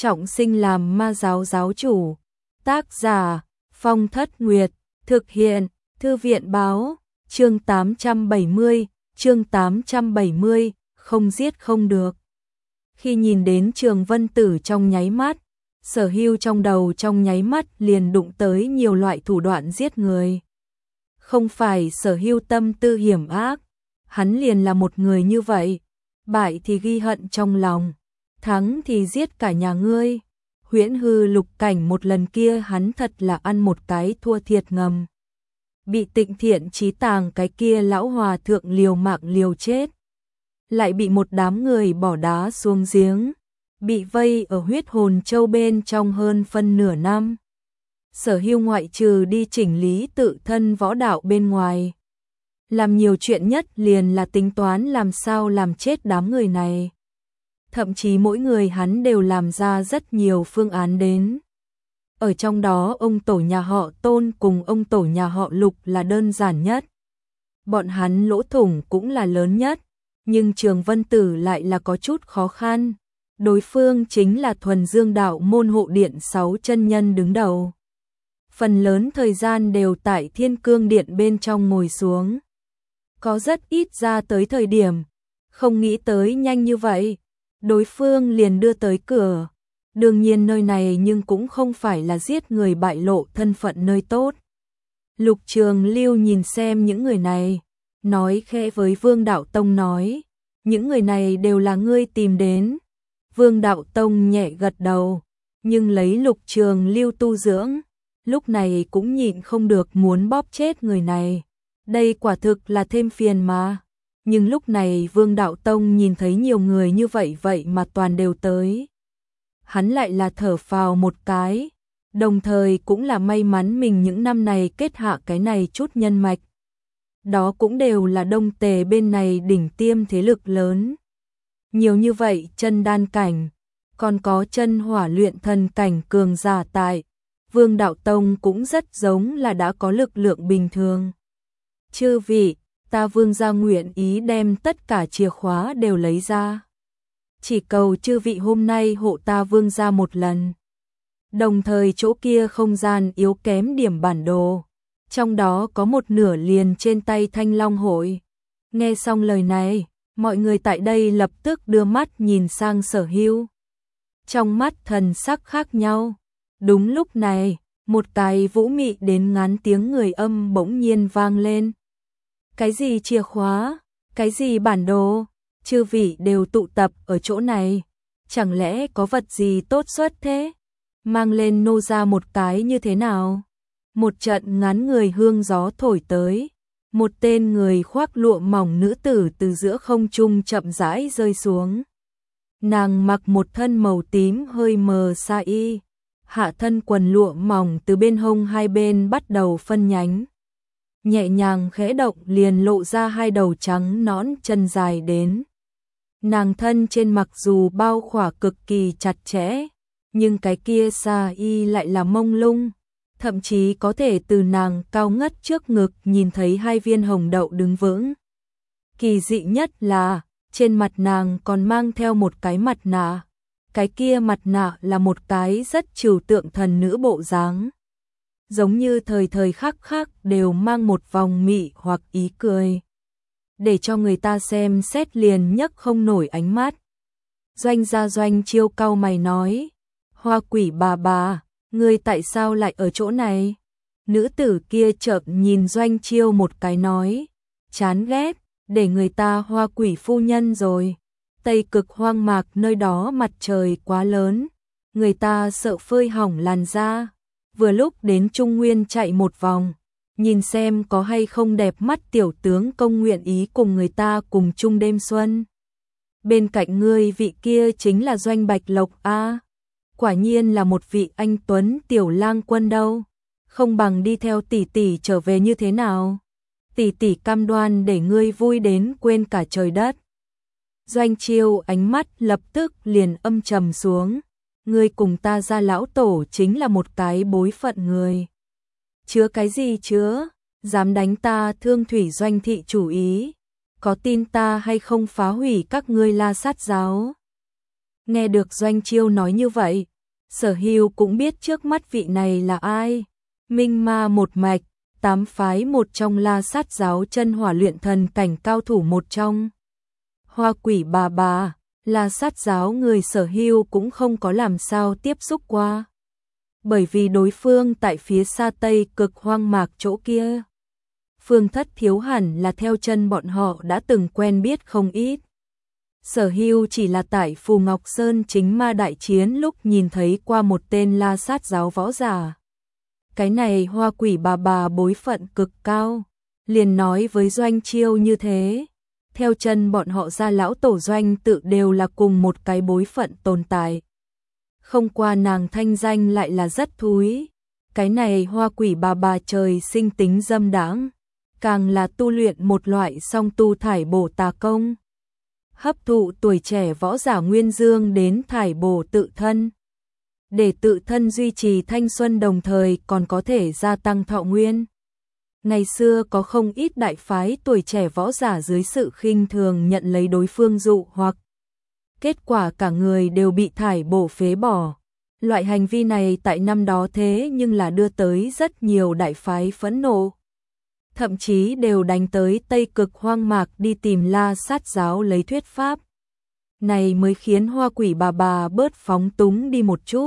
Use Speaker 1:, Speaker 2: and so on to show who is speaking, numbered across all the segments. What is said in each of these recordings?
Speaker 1: trọng sinh làm ma giáo giáo chủ. Tác giả Phong Thất Nguyệt. Thực hiện Thư viện báo. Chương 870, không giết không được. Khi nhìn đến Trường Vân Tử trong nháy mắt, Sở Hưu trong đầu trong nháy mắt liền đụng tới nhiều loại thủ đoạn giết người. Không phải Sở Hưu tâm tư hiểm ác, hắn liền là một người như vậy, bại thì ghi hận trong lòng, thắng thì giết cả nhà ngươi. Huyễn hư lục cảnh một lần kia hắn thật là ăn một cái thua thiệt ngầm. Bị Tịnh Thiện Chí Tàng cái kia lão hòa thượng liều mạng liều chết, lại bị một đám người bỏ đá xuống giếng, bị vây ở huyết hồn châu bên trong hơn phân nửa năm. Sở Hưu ngoại trừ đi chỉnh lý tự thân võ đạo bên ngoài, làm nhiều chuyện nhất liền là tính toán làm sao làm chết đám người này. Thậm chí mỗi người hắn đều làm ra rất nhiều phương án đến. Ở trong đó ông tổ nhà họ Tôn cùng ông tổ nhà họ Lục là đơn giản nhất. Bọn hắn lỗ thủng cũng là lớn nhất, nhưng Trường Vân Tử lại là có chút khó khăn. Đối phương chính là Thuần Dương Đạo môn hộ điện 6 chân nhân đứng đầu. Phần lớn thời gian đều tại Thiên Cương Điện bên trong ngồi xuống. Có rất ít ra tới thời điểm, không nghĩ tới nhanh như vậy, đối phương liền đưa tới cửa. Đương nhiên nơi này nhưng cũng không phải là giết người bại lộ thân phận nơi tốt. Lục Trường Lưu nhìn xem những người này, nói khẽ với Vương Đạo Tông nói, những người này đều là ngươi tìm đến. Vương Đạo Tông nhẹ gật đầu, nhưng lấy Lục Trường Lưu tu dưỡng, lúc này cũng nhịn không được muốn bóp chết người này. Đây quả thực là thêm phiền mà. Nhưng lúc này Vương Đạo Tông nhìn thấy nhiều người như vậy mà toàn đều tới. Hắn lại là thở phào một cái, đồng thời cũng là may mắn mình những năm này kết hạ cái này chút nhân mạch. Đó cũng đều là Đông Tề bên này đỉnh tiêm thế lực lớn. Nhiều như vậy chân đan cảnh, còn có chân hỏa luyện thần cảnh cường giả tại. Vương Đạo Tông cũng rất giống là đã có lực lượng bình thường. Chư vị, ta Vương gia nguyện ý đem tất cả chìa khóa đều lấy ra. Chỉ cầu chư vị hôm nay hộ ta Vương gia một lần. Đồng thời chỗ kia không gian yếu kém điểm bản đồ, trong đó có một nửa liền trên tay Thanh Long hội. Nghe xong lời này, mọi người tại đây lập tức đưa mắt nhìn sang Sở Hưu. Trong mắt thần sắc khác nhau. Đúng lúc này, một cái vũ mị đến ngán tiếng người âm bỗng nhiên vang lên. Cái gì chìa khóa? Cái gì bản đồ? Chư vị đều tụ tập ở chỗ này, chẳng lẽ có vật gì tốt xuất thế? Mang lên nô ra một cái như thế nào? Một trận ngắn người hương gió thổi tới, một tên người khoác lụa mỏng nữ tử từ giữa không trung chậm rãi rơi xuống. Nàng mặc một thân màu tím hơi mờ sa y, hạ thân quần lụa mỏng từ bên hông hai bên bắt đầu phân nhánh. Nhẹ nhàng khẽ động liền lộ ra hai đầu trắng nõn chân dài đến. Nàng thân trên mặc dù bao khỏa cực kỳ chặt chẽ, nhưng cái kia sa y lại là mông lung, thậm chí có thể từ nàng cao ngất trước ngực nhìn thấy hai viên hồng đậu đứng vững. Kỳ dị nhất là, trên mặt nàng còn mang theo một cái mặt nạ, cái kia mặt nạ là một cái rất trừu tượng thần nữ bộ dáng. Giống như thời thời khắc khắc đều mang một vòng mị hoặc ý cười, để cho người ta xem xét liền nhấc không nổi ánh mắt. Doanh gia Doanh Chiêu cau mày nói, Hoa Quỷ bà, ngươi tại sao lại ở chỗ này? Nữ tử kia chợt nhìn Doanh Chiêu một cái nói, chán ghét, để người ta Hoa Quỷ phu nhân rồi. Tây Cực hoang mạc nơi đó mặt trời quá lớn, người ta sợ phơi hỏng làn da. Vừa lúc đến Trung Nguyên chạy một vòng, nhìn xem có hay không đẹp mắt tiểu tướng công nguyện ý cùng người ta cùng chung đêm xuân. Bên cạnh ngươi vị kia chính là Doanh Bạch Lộc a, quả nhiên là một vị anh tuấn tiểu lang quân đâu, không bằng đi theo tỷ tỷ trở về như thế nào? Tỷ tỷ cam đoan để ngươi vui đến quên cả trời đất. Doanh Chiêu ánh mắt lập tức liền âm trầm xuống. Ngươi cùng ta gia lão tổ chính là một cái bối phận người. Chứa cái gì chứa? Dám đánh ta Thương Thủy Doanh thị chủ ý? Có tin ta hay không phá hủy các ngươi La Sát giáo? Nghe được Doanh Chiêu nói như vậy, Sở Hưu cũng biết trước mắt vị này là ai. Minh Ma một mạch, 8 phái một trong La Sát giáo chân hỏa luyện thần cảnh cao thủ một trong. Hoa Quỷ bà, La Sát giáo người Sở Hưu cũng không có làm sao tiếp xúc qua. Bởi vì đối phương tại phía xa Tây Cực hoang mạc chỗ kia. Phương Thất Thiếu hẳn là theo chân bọn họ đã từng quen biết không ít. Sở Hưu chỉ là tại Phù Ngọc Sơn chính ma đại chiến lúc nhìn thấy qua một tên La Sát giáo võ giả. Cái này Hoa Quỷ bà bối phận cực cao, liền nói với Doanh Chiêu như thế. Theo chân bọn họ ra lão tổ Doanh tự đều là cùng một cái bối phận tồn tại. Không qua nàng thanh danh lại là rất thúi. Cái này Hoa Quỷ bà trời sinh tính dâm đãng, càng là tu luyện một loại song tu thải bổ tà công. Hấp thụ tuổi trẻ võ giả nguyên dương đến thải bổ tự thân. Để tự thân duy trì thanh xuân đồng thời còn có thể gia tăng thọ nguyên. Ngày xưa có không ít đại phái tuổi trẻ võ giả dưới sự khinh thường nhận lấy đối phương dụ hoặc. Kết quả cả người đều bị thải bổ phế bỏ. Loại hành vi này tại năm đó thế nhưng là đưa tới rất nhiều đại phái phẫn nộ. Thậm chí đều đánh tới Tây Cực hoang mạc đi tìm La Sát giáo lấy thuyết pháp. Này mới khiến Hoa Quỷ bà bớt phóng túng đi một chút.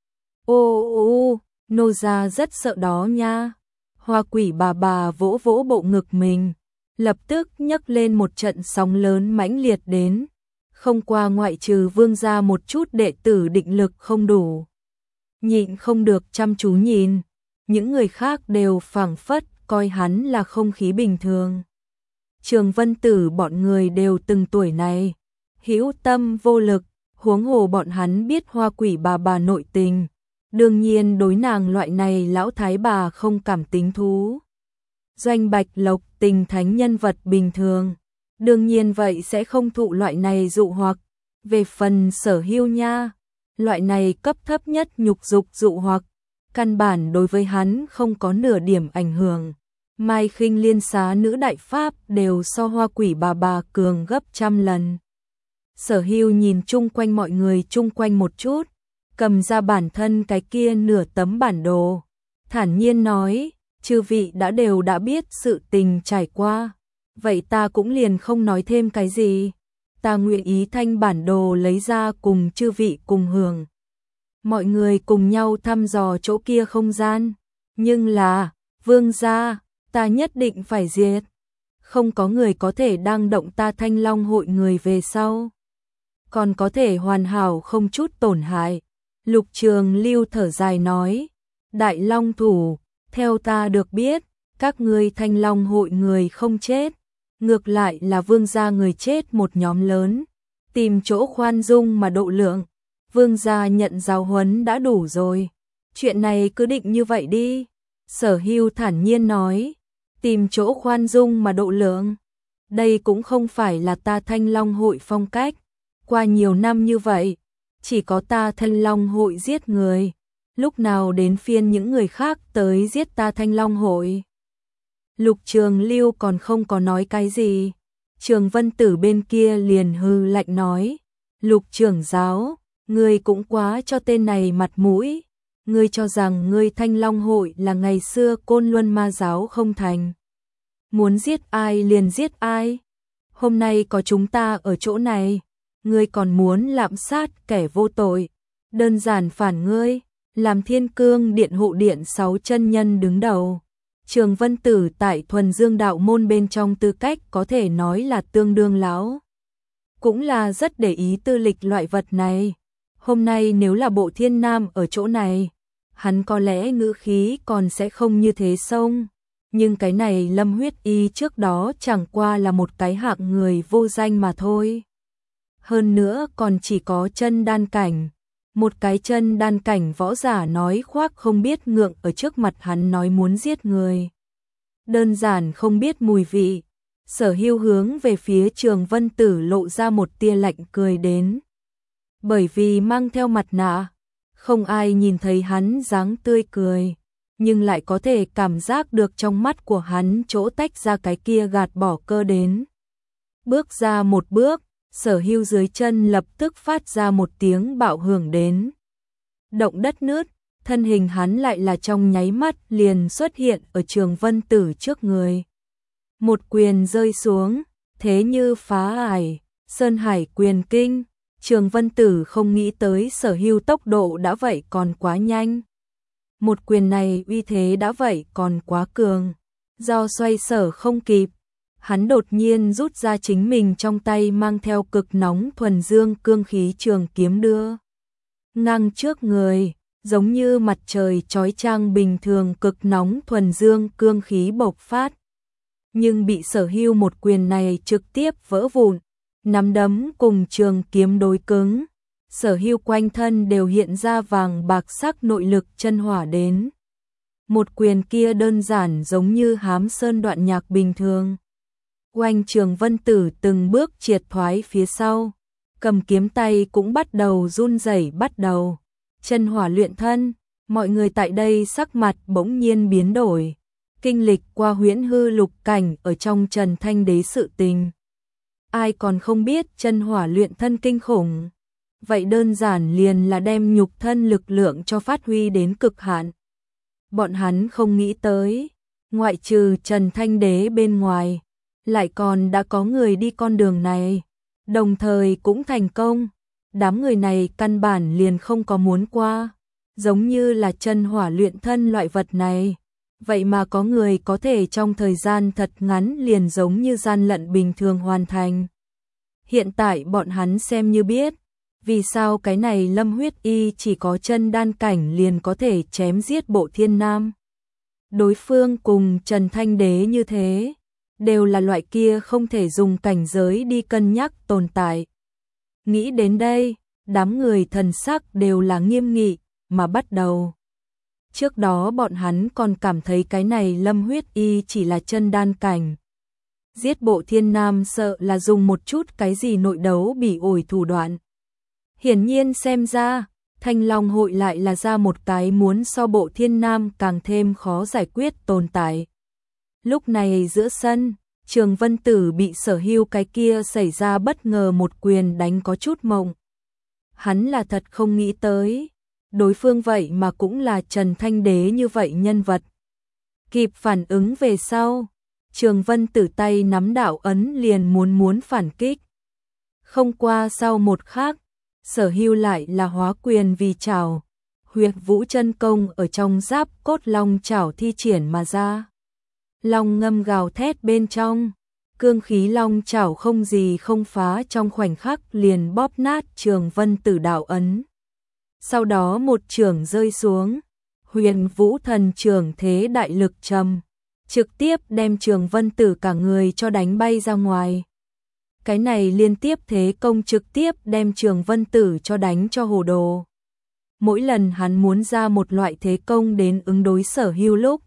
Speaker 1: Ô, nô gia rất sợ đó nha. Hoa Quỷ bà vỗ vỗ bộ ngực mình, lập tức nhấc lên một trận sóng lớn mãnh liệt đến. Không qua ngoại trừ Vương gia một chút đệ tử định lực không đủ. Nhịn không được chăm chú nhìn, những người khác đều phảng phất coi hắn là không khí bình thường. Trường Vân Tử bọn người đều từng tuổi này, hữu tâm vô lực, huống hồ bọn hắn biết Hoa Quỷ bà nội tình. Đương nhiên đối nàng loại này lão thái bà không cảm tính thú. Doanh Bạch Lộc tình thánh nhân vật bình thường, đương nhiên vậy sẽ không thụ loại này dụ hoặc. Về phần Sở Hưu nha, loại này cấp thấp nhất nhục dục dụ hoặc, căn bản đối với hắn không có nửa điểm ảnh hưởng. Mai Khinh Liên xá nữ đại pháp đều so Hoa Quỷ bà cường gấp trăm lần. Sở Hưu nhìn chung quanh mọi người chung quanh một chút, cầm ra bản thân cái kia nửa tấm bản đồ, thản nhiên nói, chư vị đều đã biết sự tình trải qua, vậy ta cũng liền không nói thêm cái gì, ta nguyện ý thanh bản đồ lấy ra cùng chư vị cùng hưởng. Mọi người cùng nhau thăm dò chỗ kia không gian, nhưng là, Vương gia, ta nhất định phải diệt, không có người có thể đang động ta Thanh Long hội người về sau, còn có thể hoàn hảo không chút tổn hại. Lục Trường Lưu thở dài nói, Đại Long thủ, theo ta được biết, các ngươi Thanh Long hội người không chết, ngược lại là Vương gia người chết một nhóm lớn, tìm chỗ khoan dung mà độ lượng, Vương gia nhận giáo huấn đã đủ rồi, chuyện này cứ định như vậy đi. Sở Hưu thản nhiên nói, tìm chỗ khoan dung mà độ lượng, đây cũng không phải là ta Thanh Long hội phong cách, qua nhiều năm như vậy, chỉ có ta Thanh Long hội giết người, lúc nào đến phiên những người khác tới giết ta Thanh Long hội. Lục Trường Lưu còn không có nói cái gì, Trường Vân Tử bên kia liền hư lạnh nói, Lục trưởng giáo, ngươi cũng quá cho tên này mặt mũi, ngươi cho rằng ngươi Thanh Long hội là ngày xưa Côn Luân ma giáo không thành. Muốn giết ai liền giết ai, hôm nay có chúng ta ở chỗ này, ngươi còn muốn lạm sát kẻ vô tội, đơn giản phản ngươi, làm Thiên Cương Điện hộ điện 6 chân nhân đứng đầu. Trường Vân Tử tại Thuần Dương đạo môn bên trong tư cách có thể nói là tương đương lão, cũng là rất để ý tư lịch loại vật này. Hôm nay nếu là Bộ Thiên Nam ở chỗ này, hắn có lẽ ngữ khí còn sẽ không như thế xông, nhưng cái này Lâm Huyết Y trước đó chẳng qua là một cái hạng người vô danh mà thôi. Hơn nữa còn chỉ có chân đan cảnh, một cái chân đan cảnh võ giả nói khoác không biết ngượng ở trước mặt hắn nói muốn giết người. Đơn giản không biết mùi vị. Sở Hưu hướng về phía Trường Vân Tử lộ ra một tia lạnh cười đến. Bởi vì mang theo mặt nạ, không ai nhìn thấy hắn dáng tươi cười, nhưng lại có thể cảm giác được trong mắt của hắn chỗ tách ra cái kia gạt bỏ cơ đến. Bước ra một bước, Sở Hưu dưới chân lập tức phát ra một tiếng bạo hưởng đến. động đất nứt, thân hình hắn lại là trong nháy mắt liền xuất hiện ở Trường Vân Tử trước người. Một quyền rơi xuống, thế như phá ải, Sơn Hải quyền kinh. Trường Vân Tử không nghĩ tới Sở Hưu tốc độ đã vậy còn quá nhanh. Một quyền này uy thế đã vậy còn quá cường. Do xoay sở không kịp, hắn đột nhiên rút ra chính mình trong tay mang theo cực nóng thuần dương cương khí trường kiếm đưa ngang trước người, giống như mặt trời chói chang bình thường cực nóng thuần dương cương khí bộc phát. Nhưng bị Sở Hưu một quyền này trực tiếp vỡ vụn, nắm đấm cùng trường kiếm đối cứng. Sở Hưu quanh thân đều hiện ra vàng bạc sắc nội lực chân hỏa đến. Một quyền kia đơn giản giống như hám sơn đoạn nhạc bình thường. Oanh Trường Vân Tử từng bước triệt thoái phía sau, cầm kiếm tay cũng bắt đầu run rẩy bắt đầu. Chân hỏa luyện thân, mọi người tại đây sắc mặt bỗng nhiên biến đổi. Kinh lịch qua huyễn hư lục cảnh ở trong Trần Thanh Đế sự tình. Ai còn không biết chân hỏa luyện thân kinh khủng. Vậy đơn giản liền là đem nhục thân lực lượng cho phát huy đến cực hạn. Bọn hắn không nghĩ tới, ngoại trừ Trần Thanh Đế bên ngoài, lại còn đã có người đi con đường này, đồng thời cũng thành công. Đám người này căn bản liền không có muốn qua, giống như là chân hỏa luyện thân loại vật này. Vậy mà có người có thể trong thời gian thật ngắn liền giống như gian lận bình thường hoàn thành. Hiện tại bọn hắn xem như biết, vì sao cái này Lâm Huyết Y chỉ có chân đan cảnh liền có thể chém giết Bộ Thiên Nam. Đối phương cùng Trần Thanh Đế như thế, đều là loại kia không thể dùng cảnh giới đi cân nhắc tồn tại. Nghĩ đến đây, đám người thần sắc đều là nghiêm nghị, mà bắt đầu. Trước đó bọn hắn còn cảm thấy cái này Lâm Huyết Y chỉ là chân đan cảnh. Giết Bộ Thiên Nam sợ là dùng một chút cái gì nội đấu bị ổi thủ đoạn. Hiển nhiên xem ra, Thanh Long hội lại là ra một cái muốn so Bộ Thiên Nam càng thêm khó giải quyết tồn tại. Lúc này giữa sân, Trường Vân Tử bị Sở Hưu cái kia xảy ra bất ngờ một quyền đánh có chút mộng. Hắn là thật không nghĩ tới, đối phương vậy mà cũng là Trần Thanh Đế như vậy nhân vật. Kịp phản ứng về sau, Trường Vân Tử tay nắm đạo ấn liền muốn phản kích. Không qua sau một khắc, Sở Hưu lại là hóa quyền vì trảo, Huyệt Vũ chân công ở trong giáp cốt long trảo thi triển mà ra. Long ngâm gào thét bên trong, cương khí long trảo không gì không phá trong khoảnh khắc liền bóp nát Trường Vân Tử đạo ấn. Sau đó một chưởng rơi xuống, Huyền Vũ thần chưởng thế đại lực trầm, trực tiếp đem Trường Vân Tử cả người cho đánh bay ra ngoài. Cái này liên tiếp thế công trực tiếp đem Trường Vân Tử cho đánh cho hồ đồ. Mỗi lần hắn muốn ra một loại thế công đến ứng đối Sở Hưu lúc,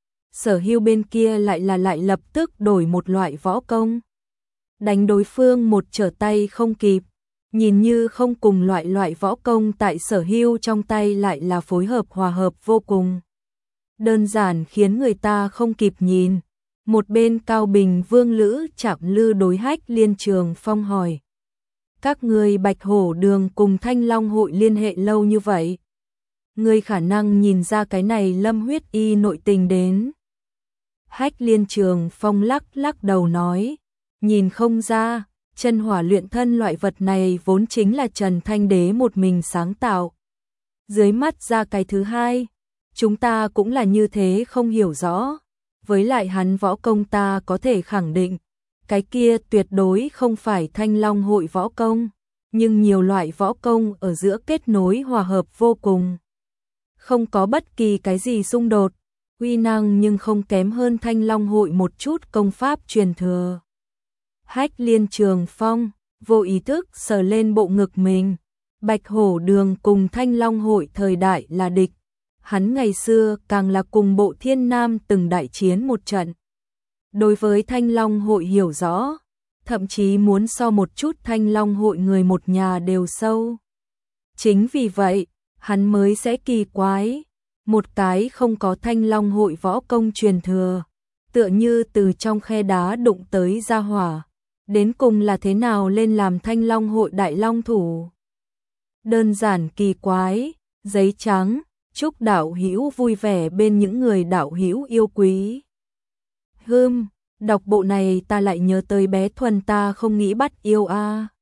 Speaker 1: Sở Hưu bên kia lại lập tức đổi một loại võ công. Đánh đối phương một trở tay không kịp, nhìn như không cùng loại võ công tại Sở Hưu trong tay lại là phối hợp hòa hợp vô cùng. Đơn giản khiến người ta không kịp nhìn. Một bên Cao Bình Vương Lữ Trạm Lư đối Hách Liên Trường Phong hỏi. Các người Bạch Hổ Đường cùng Thanh Long hội liên hệ lâu như vậy. Người khả năng nhìn ra cái này Lâm Huyết Y nội tình đến. Hách Liên Trường Phong lắc đầu nói. Nhìn không ra, chân hỏa luyện thân loại vật này vốn chính là Trần Thanh Đế một mình sáng tạo. Dưới mắt ra cái thứ hai, chúng ta cũng là như thế không hiểu rõ. Với lại hắn võ công ta có thể khẳng định, cái kia tuyệt đối không phải Thanh Long hội võ công, nhưng nhiều loại võ công ở giữa kết nối hòa hợp vô cùng. Không có bất kỳ cái gì xung đột, uy năng nhưng không kém hơn Thanh Long hội một chút công pháp truyền thừa. Hách Liên Trường Phong vô ý thức sờ lên bộ ngực mình. Bạch Hổ Đường cùng Thanh Long hội thời đại là địch. Hắn ngày xưa càng là cùng Bộ Thiên Nam từng đại chiến một trận. Đối với Thanh Long hội hiểu rõ, thậm chí muốn so một chút Thanh Long hội người một nhà đều sâu. Chính vì vậy, hắn mới sẽ kỳ quái, một cái không có Thanh Long hội võ công truyền thừa, tựa như từ trong khe đá đụng tới ra hỏa, đến cùng là thế nào lên làm Thanh Long hội đại long thủ. Đơn giản kỳ quái, giấy trắng, chúc đạo hữu vui vẻ bên những người đạo hữu yêu quý. Đọc bộ này ta lại nhớ tới bé Thuần ta không nghĩ bắt yêu a.